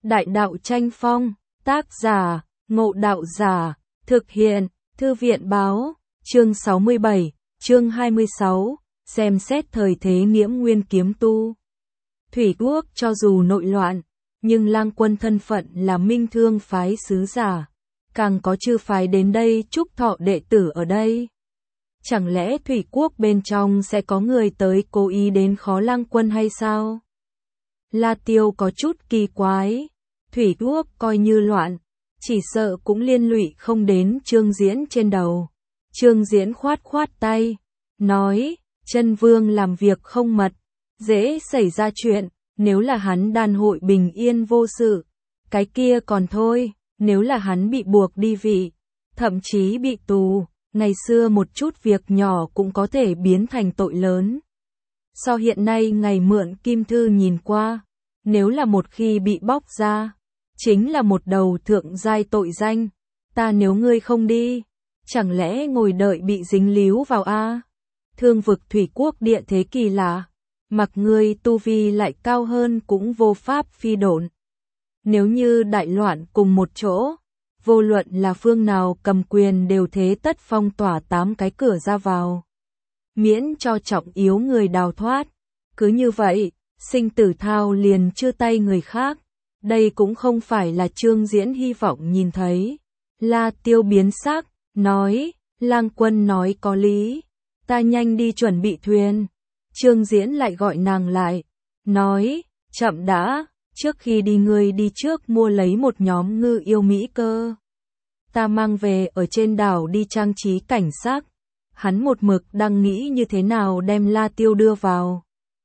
Đại đạo tranh phong, tác giả, Ngộ Đạo Giả, thực hiện, Thư viện báo, chương 67, chương 26, xem xét thời thế Nghiễm Nguyên kiếm tu. Thủy Quốc cho dù nội loạn, nhưng Lang Quân thân phận là Minh Thương phái sứ giả, càng có chư phái đến đây chúc thọ đệ tử ở đây. Chẳng lẽ Thủy Quốc bên trong sẽ có người tới cố ý đến khó Lang Quân hay sao? La Tiêu có chút kỳ quái, Thủy Quốc coi như loạn, chỉ sợ cũng liên lụy không đến Trương Diễn trên đầu. Trương Diễn khoát khoát tay, nói, Chân Vương làm việc không mật, dễ xảy ra chuyện, nếu là hắn đan hội bình yên vô sự, cái kia còn thôi, nếu là hắn bị buộc đi vị, thậm chí bị tù, ngày xưa một chút việc nhỏ cũng có thể biến thành tội lớn. So hiện nay ngày mượn kim thư nhìn qua, nếu là một khi bị bóc ra, chính là một đầu thượng giai tội danh, ta nếu ngươi không đi, chẳng lẽ ngồi đợi bị dính líu vào a? Thương vực Thủy Quốc địa thế kỳ lạ, mặc ngươi tu vi lại cao hơn cũng vô pháp phi độn. Nếu như đại loạn cùng một chỗ, vô luận là phương nào cầm quyền đều thế tất phong tỏa 8 cái cửa ra vào, miễn cho trọng yếu người đào thoát. Cứ như vậy, sinh tử thao liền chưa tay người khác. Đây cũng không phải là Trương Diễn hy vọng nhìn thấy. La Tiêu biến sắc, nói, Lang Quân nói có lý, ta nhanh đi chuẩn bị thuyền. Trương Diễn lại gọi nàng lại, nói, chậm đã, trước khi đi ngươi đi trước mua lấy một nhóm ngư yêu mỹ cơ. Ta mang về ở trên đảo đi trang trí cảnh sắc. Hắn một mực đang nghĩ như thế nào đem La Tiêu đưa vào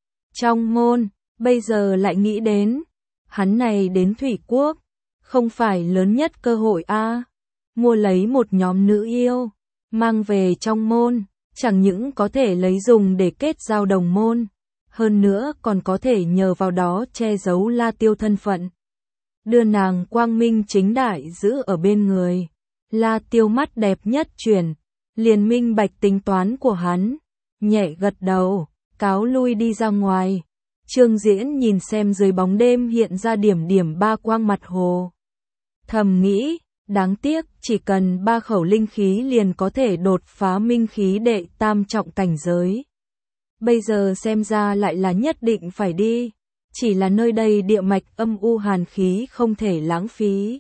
trong môn, bây giờ lại nghĩ đến, hắn này đến Thủy Quốc, không phải lớn nhất cơ hội a, mua lấy một nhóm nữ yêu, mang về trong môn, chẳng những có thể lấy dùng để kết giao đồng môn, hơn nữa còn có thể nhờ vào đó che giấu La Tiêu thân phận, đưa nàng quang minh chính đại giữ ở bên người. La Tiêu mắt đẹp nhất chuyển, liền minh bạch tính toán của hắn, nhẹ gật đầu, cáo lui đi ra ngoài. Trương Diễn nhìn xem dưới bóng đêm hiện ra điểm điểm ba quang mặt hồ. Thầm nghĩ, đáng tiếc chỉ cần 3 khẩu linh khí liền có thể đột phá minh khí đệ tam trọng cảnh giới. Bây giờ xem ra lại là nhất định phải đi, chỉ là nơi đây địa mạch âm u hàn khí không thể lãng phí.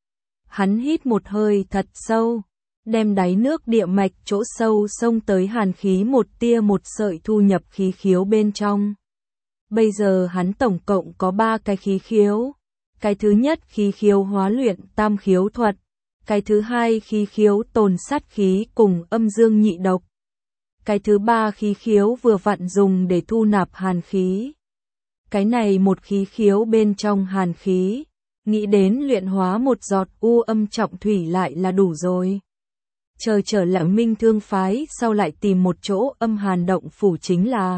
Hắn hít một hơi thật sâu, đem đáy nước địa mạch chỗ sâu xông tới hàn khí một tia một sợi thu nhập khí khiếu bên trong. Bây giờ hắn tổng cộng có 3 cái khí khiếu. Cái thứ nhất khí khiếu hóa luyện tam khiếu thuật. Cái thứ hai khí khiếu tồn sát khí cùng âm dương nhị độc. Cái thứ 3 khí khiếu vừa vặn dùng để thu nạp hàn khí. Cái này một khí khiếu bên trong hàn khí, nghĩ đến luyện hóa một giọt u âm trọng thủy lại là đủ rồi. Chờ trở lại Minh Thương phái sau lại tìm một chỗ âm hàn động phủ chính là.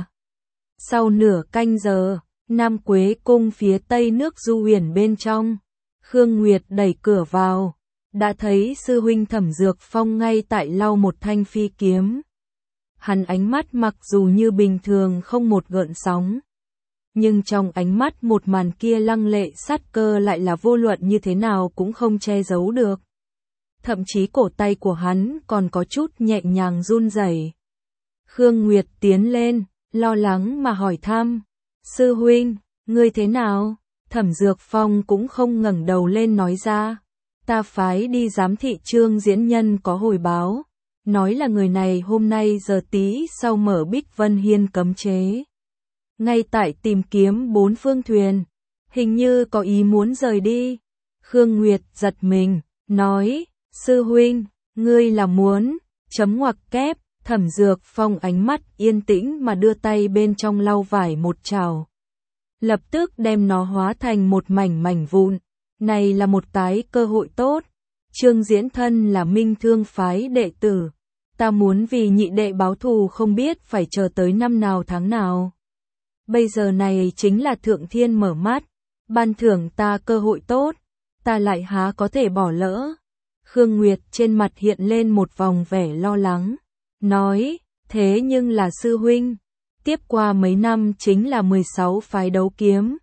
Sau nửa canh giờ, Nam Quế cung phía tây nước Du Huyền bên trong, Khương Nguyệt đẩy cửa vào, đã thấy sư huynh Thẩm Dược Phong ngay tại lau một thanh phi kiếm. Hắn ánh mắt mặc dù như bình thường không một gợn sóng, nhưng trong ánh mắt một màn kia lăng lệ sát cơ lại là vô luận như thế nào cũng không che giấu được. Thậm chí cổ tay của hắn còn có chút nhẹ nhàng run rẩy. Khương Nguyệt tiến lên, lo lắng mà hỏi thăm, sư huynh, ngươi thế nào? Thẩm Dược Phong cũng không ngẩng đầu lên nói ra, ta phái đi giám thị Trương Diễn nhân có hồi báo, nói là người này hôm nay giờ tí sau mở Bích Vân Hiên cấm chế. Ngay tại tìm kiếm 4 phương thuyền, hình như có ý muốn rời đi. Khương Nguyệt giật mình, nói, sư huynh, ngươi là muốn, chấm ngoặc kép. Thẩm Dược Phong ánh mắt yên tĩnh mà đưa tay bên trong lau vải một trào. Lập tức đem nó hóa thành một mảnh mảnh vụn. Này là một cái cơ hội tốt. Trương Diễn thân là Minh Thương phái đệ tử. Ta muốn vì nhị đệ báo thù không biết phải chờ tới năm nào tháng nào. Bây giờ này chính là Thượng Thiên mở mắt. Ban thưởng ta cơ hội tốt. Ta lại há có thể bỏ lỡ. Khương Nguyệt trên mặt hiện lên một vòng vẻ lo lắng. Nói, thế nhưng là sư huynh, tiếp qua mấy năm chính là 16 phái đấu kiếm,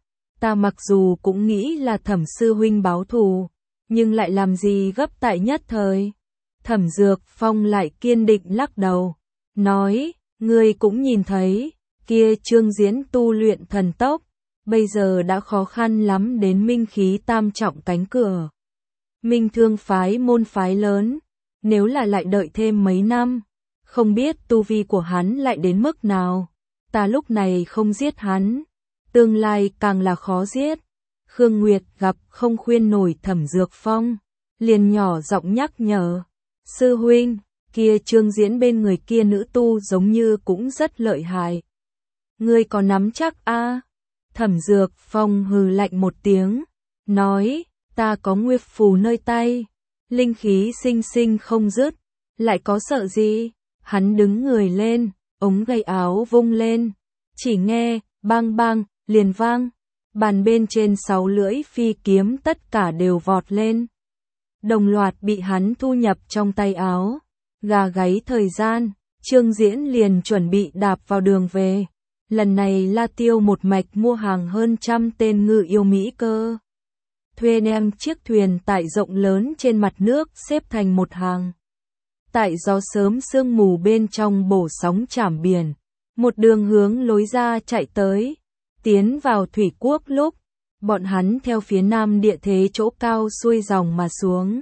Ta mặc dù cũng nghĩ là Thẩm sư huynh báo thù, nhưng lại làm gì gấp tại nhất thời. Thẩm Dược Phong lại kiên định lắc đầu, nói, ngươi cũng nhìn thấy, kia Trương Diễn tu luyện thần tốc, bây giờ đã khó khăn lắm đến minh khí tam trọng cánh cửa. Minh Thương phái môn phái lớn, nếu là lại đợi thêm mấy năm, không biết tu vi của hắn lại đến mức nào. Ta lúc này không giết hắn, tương lai càng là khó giết. Khương Nguyệt gặp không khuyên nổi Thẩm Dược Phong, liền nhỏ giọng nhắc nhở, sư huynh, kia Trương Diễn bên người kia nữ tu giống như cũng rất lợi hại. Ngươi có nắm chắc a? Thẩm Dược Phong hừ lạnh một tiếng, nói, ta có nguyệt phù nơi tay, linh khí sinh sinh không dứt, lại có sợ gì? Hắn đứng người lên, ống tay áo vung lên, chỉ nghe, bang bang, liền vang, bàn bên trên 6 lưỡi phi kiếm tất cả đều vọt lên. Đồng loạt bị hắn thu nhập trong tay áo, gà gáy thời gian, Trương Diễn liền chuẩn bị đạp vào đường về. Lần này La Tiêu một mạch mua hàng hơn 100 tên ngự yêu Mỹ cơ. Thuê đem chiếc thuyền tại rộng lớn trên mặt nước xếp thành một hàng. Tại gió sớm sương mù bên trong bổ sóng chảm biển, một đường hướng lối ra chạy tới, tiến vào thủy quốc lúc, bọn hắn theo phía nam địa thế chỗ cao xuôi dòng mà xuống.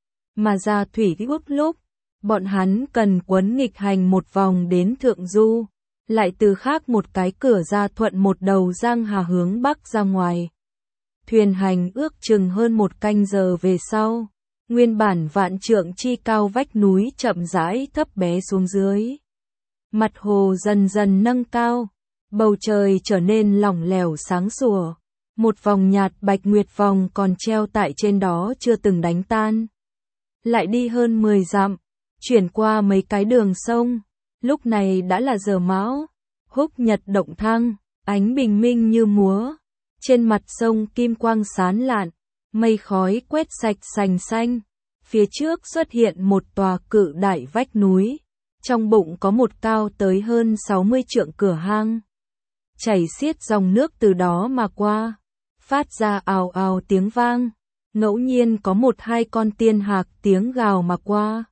Mà ra thủy quốc lúc, bọn hắn cần quấn nghịch hành một vòng đến thượng du, lại từ khác một cái cửa ra thuận một đầu giang hà hướng bắc ra ngoài. Thuyền hành ước chừng hơn 1 canh giờ về sau, nguyên bản vạn trượng chi cao vách núi chậm rãi thấp bé xuống dưới. Mặt hồ dần dần nâng cao, bầu trời trở nên lỏng lẻo sáng sủa, một vòng nhạt bạch nguyệt vòng còn treo tại trên đó chưa từng đánh tan. Lại đi hơn 10 dặm, chuyển qua mấy cái đường sông, lúc này đã là giờ mão, húc nhật động thăng, ánh bình minh như múa, trên mặt sông kim quang sáng lạn, mây khói quét sạch sành xanh, phía trước xuất hiện một tòa cự đại vách núi, trong bụng có một cao tới hơn 60 trượng cửa hang. Chảy xiết dòng nước từ đó mà qua, phát ra ào ào tiếng vang, ngẫu nhiên có 1-2 con tiên hạc tiếng gào mà qua.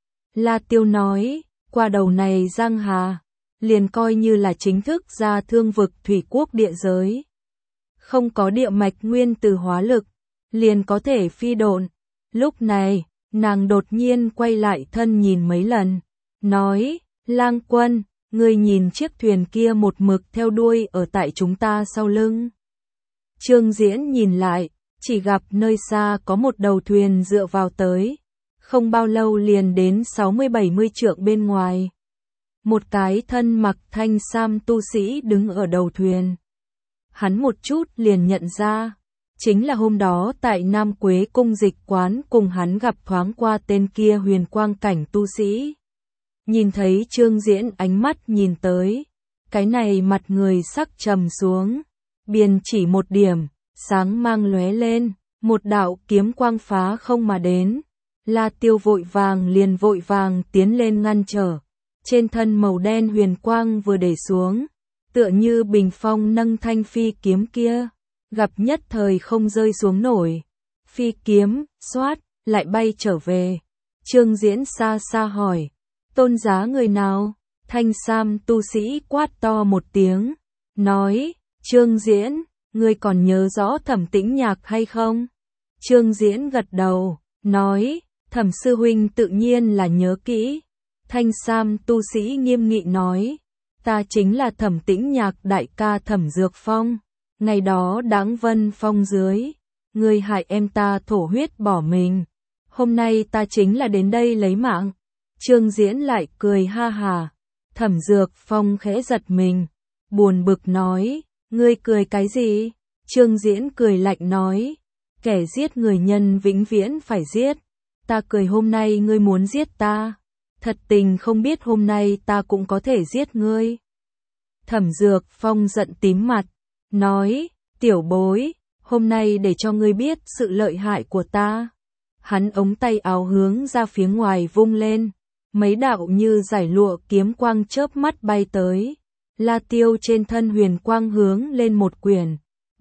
La Tiêu nói, qua đầu này giang hà, liền coi như là chính thức ra thương vực thủy quốc địa giới. Không có địa mạch nguyên từ hóa lực, liền có thể phi độn. Lúc này, nàng đột nhiên quay lại thân nhìn mấy lần, nói, Lang Quân, ngươi nhìn chiếc thuyền kia một mực theo đuôi ở tại chúng ta sau lưng. Trương Diễn nhìn lại, chỉ gặp nơi xa có một đầu thuyền dựa vào tới, không bao lâu liền đến 60-70 trượng bên ngoài. Một cái thân mặc thanh sam tu sĩ đứng ở đầu thuyền. Hắn một chút liền nhận ra, chính là hôm đó tại Nam Quế cung dịch quán cùng hắn gặp thoáng qua tên kia huyền quang cảnh tu sĩ. Nhìn thấy Trương Diễn ánh mắt nhìn tới, cái này mặt người sắc trầm xuống, biên chỉ một điểm, sáng mang lóe lên, một đạo kiếm quang phá không mà đến. La Tiêu vội vàng tiến lên ngăn trở, trên thân màu đen huyền quang vừa để xuống, tựa như bình phong nâng thanh phi kiếm kia, gặp nhất thời không rơi xuống nổi. Phi kiếm, xoát, lại bay trở về. Trương Diễn xa xa hỏi, tôn giá người nào? Thanh sam tu sĩ quát to một tiếng, nói, Trương Diễn, ngươi còn nhớ rõ Thẩm Tĩnh Nhạc hay không? Trương Diễn gật đầu, nói, Thẩm sư huynh tự nhiên là nhớ kỹ. Thanh sam tu sĩ nghiêm nghị nói, ta chính là Thẩm Tĩnh Nhạc đại ca Thẩm Dược Phong, ngày đó Đãng Vân Phong dưới, ngươi hại em ta thổ huyết bỏ mình, hôm nay ta chính là đến đây lấy mạng. Trương Diễn lại cười ha hà. Thẩm Dược Phong khẽ giật mình, buồn bực nói, ngươi cười cái gì? Trương Diễn cười lạnh nói, kẻ giết người nhân vĩnh viễn phải giết, ta cười hôm nay ngươi muốn giết ta, thật tình không biết hôm nay ta cũng có thể giết ngươi. Thẩm Dược Phong giận tím mặt, nói, tiểu bối, hôm nay để cho ngươi biết sự lợi hại của ta. Hắn ống tay áo hướng ra phía ngoài vung lên, mấy đạo như giải lụa kiếm quang chớp mắt bay tới. La Tiêu trên thân huyền quang hướng lên một quyển,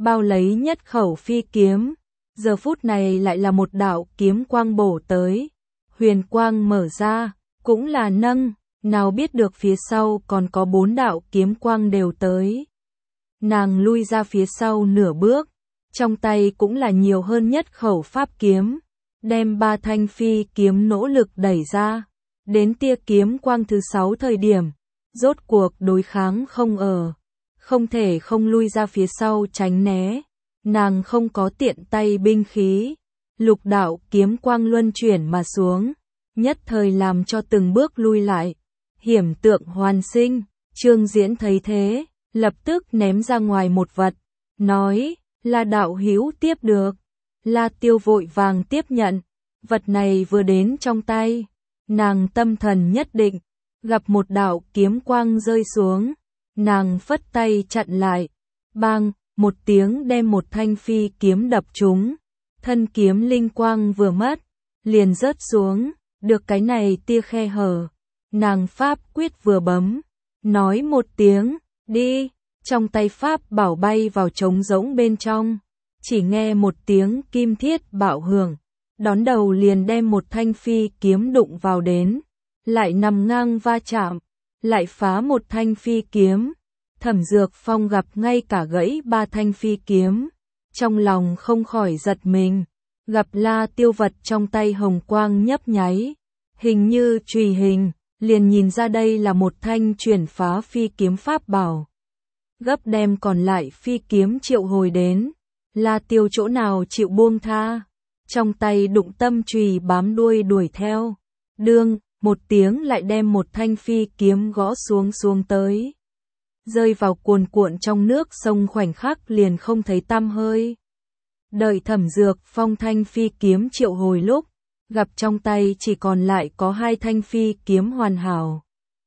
bao lấy nhất khẩu phi kiếm. Giờ phút này lại là một đạo kiếm quang bổ tới. Huyền quang mở ra, cũng là nâng, nào biết được phía sau còn có 4 đạo kiếm quang đều tới. Nàng lui ra phía sau nửa bước, trong tay cũng là nhiều hơn nhất khẩu pháp kiếm, đem 3 thanh phi kiếm nỗ lực đẩy ra. Đến tia kiếm quang thứ 6 thời điểm, rốt cuộc đối kháng không ở, không thể không lui ra phía sau tránh né. Nàng không có tiện tay binh khí, lục đạo kiếm quang luân chuyển mà xuống, nhất thời làm cho từng bước lui lại. Hiểm tượng hoàn sinh, Trương Diễn thấy thế, lập tức ném ra ngoài một vật, nói, là đạo hữu tiếp được. La Tiêu vội vàng tiếp nhận, vật này vừa đến trong tay, nàng tâm thần nhất định, gặp một đạo kiếm quang rơi xuống, nàng phất tay chặn lại, bang, một tiếng đem một thanh phi kiếm đập trúng, thân kiếm linh quang vừa mất, liền rớt xuống, được cái này tia khe hở, nàng pháp quyết vừa bấm, nói một tiếng, đi, trong tay pháp bảo bay vào trống rỗng bên trong, chỉ nghe một tiếng kim thiết bạo hưởng, đón đầu liền đem một thanh phi kiếm đụng vào đến, lại nằm ngang va chạm, lại phá một thanh phi kiếm. Thẩm Dược Phong gặp ngay cả gãy 3 thanh phi kiếm, trong lòng không khỏi giật mình, gặp La Tiêu vật trong tay hồng quang nhấp nháy, hình như chùy hình, liền nhìn ra đây là một thanh chuyển phá phi kiếm pháp bảo. Gấp đem còn lại phi kiếm triệu hồi đến, La Tiêu chỗ nào chịu buông tha, trong tay đụng tâm chùy bám đuôi đuổi theo, đương, một tiếng lại đem một thanh phi kiếm gõ xuống tới. Rơi vào cuồn cuộn trong nước sông khoảnh khắc liền không thấy tăm hơi. Đợi Thẩm Dược Phong thanh phi kiếm triệu hồi lúc, gặp trong tay chỉ còn lại có 2 thanh phi kiếm hoàn hảo.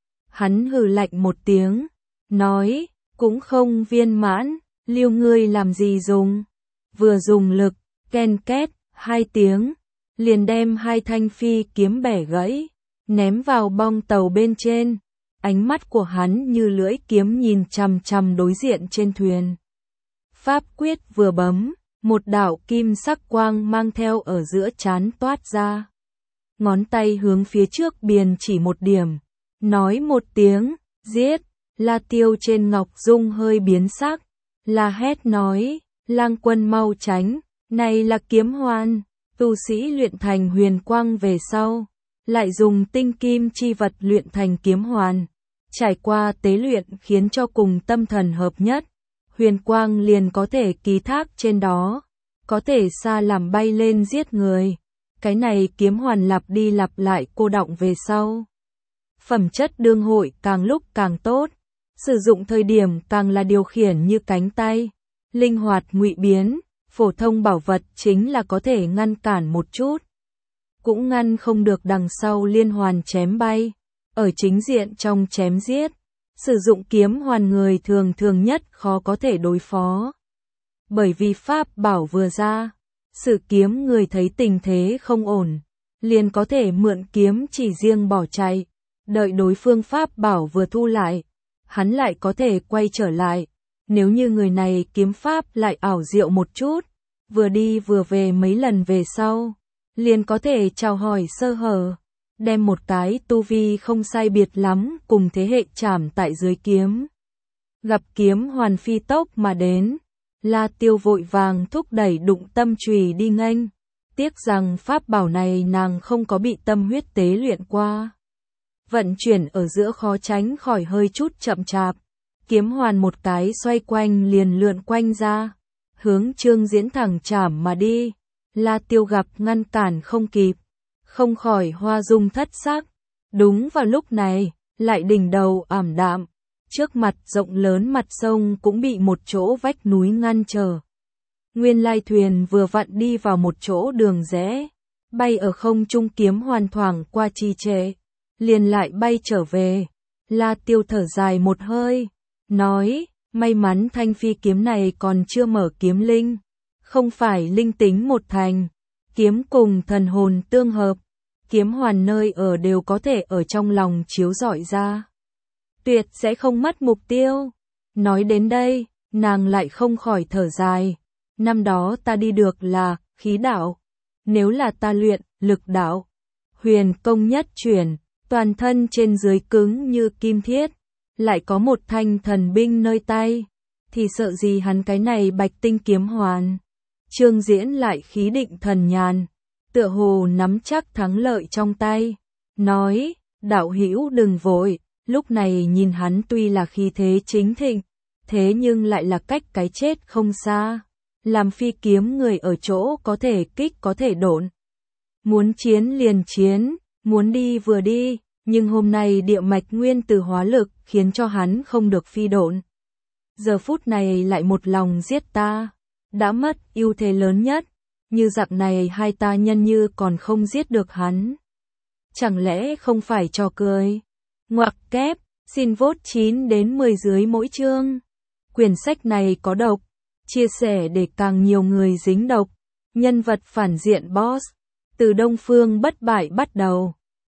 Hắn hừ lạnh một tiếng, nói, cũng không viên mãn, liêu ngươi làm gì dùng. Vừa dùng lực, ken két, 2 tiếng, liền đem 2 thanh phi kiếm bẻ gãy, ném vào bong tàu bên trên. Ánh mắt của hắn như lưỡi kiếm nhìn chằm chằm đối diện trên thuyền. Pháp quyết vừa bấm, một đạo kim sắc quang mang theo ở giữa trán toát ra. Ngón tay hướng phía trước biên chỉ một điểm, nói một tiếng, giết. La Tiêu trên ngọc dung hơi biến sắc, la hét nói, lang quân mau tránh, này là kiếm hoàn. Tu sĩ luyện thành huyền quang về sau, lại dùng tinh kim chi vật luyện thành kiếm hoàn. Trải qua tế luyện khiến cho cùng tâm thần hợp nhất, huyền quang liền có thể ký thác trên đó, có thể xa làm bay lên giết người. Cái này kiếm hoàn lặp đi lặp lại cô đọng về sau. Phẩm chất đương hội càng lúc càng tốt, sử dụng thời điểm càng là điều khiển như cánh tay, linh hoạt ngụy biến, phổ thông bảo vật chính là có thể ngăn cản một chút, cũng ngăn không được đằng sau liên hoàn chém bay. Ở chính diện trong chém giết, sử dụng kiếm hoàn người thường nhất khó có thể đối phó. Bởi vì pháp bảo vừa ra, sử kiếm người thấy tình thế không ổn, liền có thể mượn kiếm chỉ riêng bỏ chạy, đợi đối phương pháp bảo vừa thu lại, hắn lại có thể quay trở lại. Nếu như người này kiếm pháp lại ảo diệu một chút, vừa đi vừa về mấy lần về sau, liền có thể chào hỏi sơ hở. Đem một cái tu vi không sai biệt lắm cùng thế hệ chảm tại dưới kiếm. Gặp kiếm hoàn phi tốc mà đến, La Tiêu vội vàng thúc đẩy đụng tâm chùy đi nghênh. Tiếc rằng pháp bảo này nàng không có bị tâm huyết tế luyện qua. Vận chuyển ở giữa khó tránh khỏi hơi chút chậm chạp. Kiếm hoàn một cái xoay quanh liền lượn quanh ra, hướng Trương Diễn thẳng chảm mà đi. La Tiêu gặp ngăn cản không kịp, không khỏi hoa dung thất sắc. Đúng vào lúc này, lại đỉnh đầu ảm đạm, trước mặt rộng lớn mặt sông cũng bị một chỗ vách núi ngăn trở. Nguyên lai thuyền vừa vặn đi vào một chỗ đường rẽ, bay ở không trung kiếm hoàn thoảng qua trì trệ, liền lại bay trở về. La Tiêu thở dài một hơi, nói, may mắn thanh phi kiếm này còn chưa mở kiếm linh, không phải linh tính một thành, kiếm cùng thần hồn tương hợp. Kiếm hoàn nơi ở đều có thể ở trong lòng chiếu rọi ra. Tuyệt sẽ không mất mục tiêu. Nói đến đây, nàng lại không khỏi thở dài. Năm đó ta đi được là khí đạo, nếu là ta luyện lực đạo, huyền công nhất chuyển, toàn thân trên dưới cứng như kim thiết, lại có một thanh thần binh nơi tay, thì sợ gì hắn cái này bạch tinh kiếm hoàn. Trương Diễn lại khí định thần nhàn, tựa hồ nắm chắc thắng lợi trong tay, nói, đạo hữu đừng vội, lúc này nhìn hắn tuy là khí thế chính thịnh, thế nhưng lại là cách cái chết không xa, làm phi kiếm người ở chỗ có thể kích có thể độn. Muốn chiến liền chiến, muốn đi vừa đi, nhưng hôm nay địa mạch nguyên tử hóa lực khiến cho hắn không được phi độn. Giờ phút này lại một lòng giết ta, đã mất ưu thế lớn nhất, như dạng này hai ta nhân như còn không giết được hắn. Chẳng lẽ không phải trò cười? Ngoặc kép, xin vote 9 đến 10 dưới mỗi chương. Quyển sách này có độc, chia sẻ để càng nhiều người dính độc. Nhân vật phản diện boss, từ Đông Phương bất bại bắt đầu.